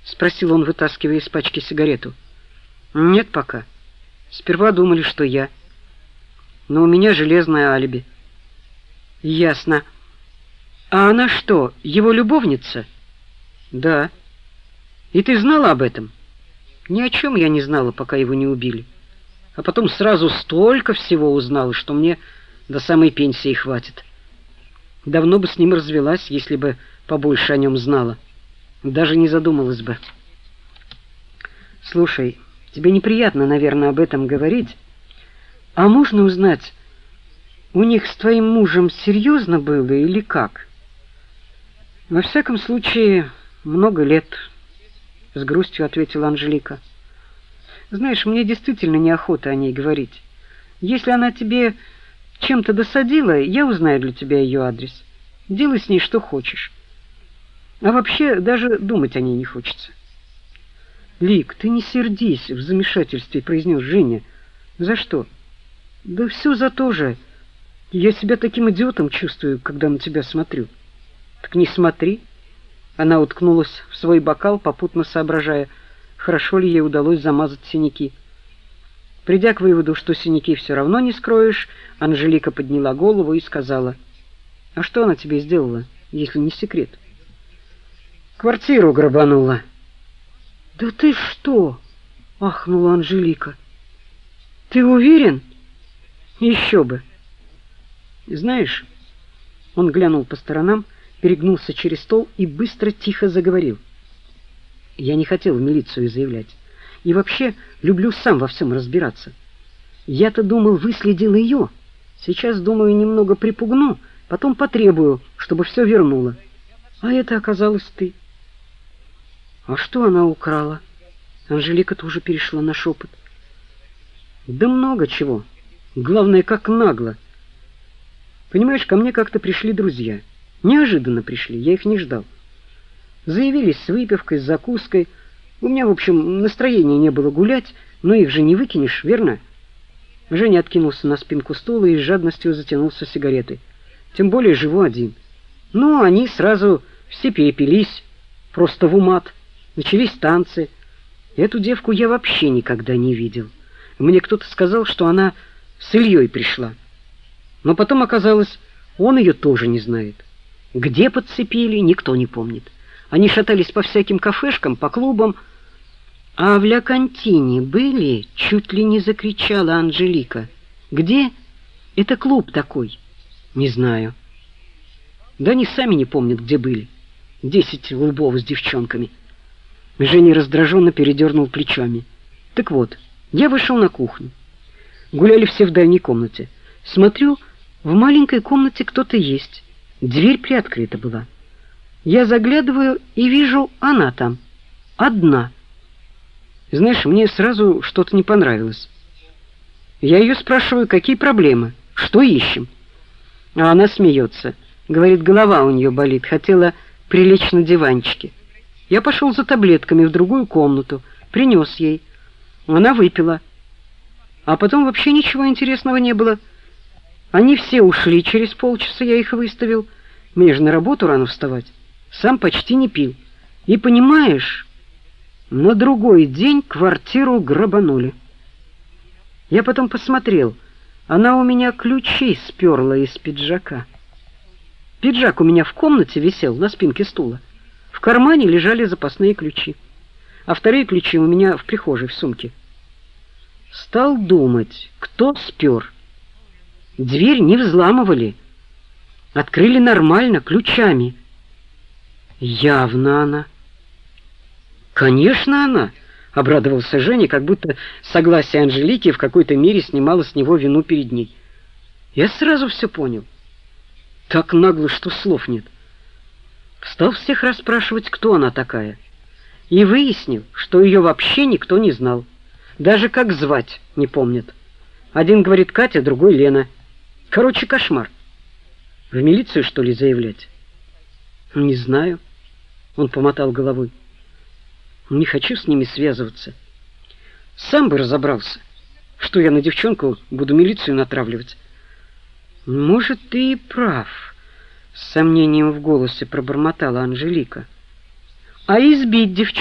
спросил он, вытаскивая из пачки сигарету. Нет пока. Сперва думали, что я. Но у меня железное алиби. Ясно. А она что, его любовница? Да. И ты знала об этом? Ни о чем я не знала, пока его не убили. А потом сразу столько всего узнала, что мне до самой пенсии хватит. Давно бы с ним развелась, если бы побольше о нем знала. Даже не задумалась бы. Слушай, тебе неприятно, наверное, об этом говорить. А можно узнать, у них с твоим мужем серьезно было или как? Во всяком случае, много лет, с грустью ответила Анжелика. Знаешь, мне действительно неохота о ней говорить. Если она тебе чем-то досадила, я узнаю для тебя ее адрес. Делай с ней что хочешь. А вообще даже думать о ней не хочется. Лик, ты не сердись, в замешательстве произнес Женя. За что? Да все за то же. Я себя таким идиотом чувствую, когда на тебя смотрю. Так не смотри. Она уткнулась в свой бокал, попутно соображая, хорошо ли ей удалось замазать синяки. Придя к выводу, что синяки все равно не скроешь, Анжелика подняла голову и сказала: "А что она тебе сделала, если не секрет?" "Квартиру грабанула". "Да ты что?" ахнула Анжелика. "Ты уверен?" "Еще бы. Знаешь," он глянул по сторонам, перегнулся через стол и быстро тихо заговорил. "Я не хотел в милицию заявлять. И вообще, люблю сам во всем разбираться. Я-то думал, выследил ее. Сейчас, думаю, немного припугну, потом потребую, чтобы все вернула. А это оказалось ты". "А что она украла?" Анжелика тоже перешла на шепот. "Да много чего. Главное, как нагло. Понимаешь, ко мне как-то пришли друзья. Неожиданно пришли, я их не ждал. Заявились с выпивкой, с закуской. У меня, в общем, настроения не было гулять, но их же не выкинешь, верно?" Женя откинулся на спинку стула и с жадностью затянулся сигаретой. "Тем более живу один. Ну, они сразу все перепились, просто в умат. Начались танцы. Эту девку я вообще никогда не видел. Мне кто-то сказал, что она с Ильей пришла. Но потом оказалось, он ее тоже не знает. Где подцепили, никто не помнит. Они шатались по всяким кафешкам, по клубам. А в Ля Кантине были, чуть ли не закричала Анжелика. Где? Это клуб такой. Не знаю. Да они сами не помнят, где были. 10 лбов с девчонками. Женя раздраженно передернул плечами. Так вот, я вышел на кухню. Гуляли все в дальней комнате. Смотрю, в маленькой комнате кто-то есть. Дверь приоткрыта была. Я заглядываю и вижу, она там. Одна. Знаешь, мне сразу что-то не понравилось. Я ее спрашиваю, какие проблемы, что ищем. А она смеется. Говорит, голова у нее болит, хотела прилечь на диванчике. Я пошел за таблетками в другую комнату, принес ей. Она выпила. А потом вообще ничего интересного не было. Они все ушли, через полчаса я их выставил. Мне же на работу рано вставать. Сам почти не пил. И понимаешь, на другой день квартиру грабанули. Я потом посмотрел. Она у меня ключи сперла из пиджака. Пиджак у меня в комнате висел на спинке стула. В кармане лежали запасные ключи. А вторые ключи у меня в прихожей в сумке. Стал думать, кто спер. Дверь не взламывали. Открыли нормально, ключами. Явно она. Конечно, она, обрадовался Женя, как будто согласие Анжелики в какой-то мере снимало с него вину перед ней. Я сразу все понял. Так нагло, что слов нет. Стал всех расспрашивать, кто она такая. И выяснил, что ее вообще никто не знал. Даже как звать не помнят. Один говорит Катя, другой Лена. Короче, кошмар. В милицию, что ли, заявлять? Не знаю. Он помотал головой. Не хочу с ними связываться. Сам бы разобрался, что я на девчонку буду милицию натравливать. Может, ты и прав, с сомнением в голосе пробормотала Анжелика. А избить девчонку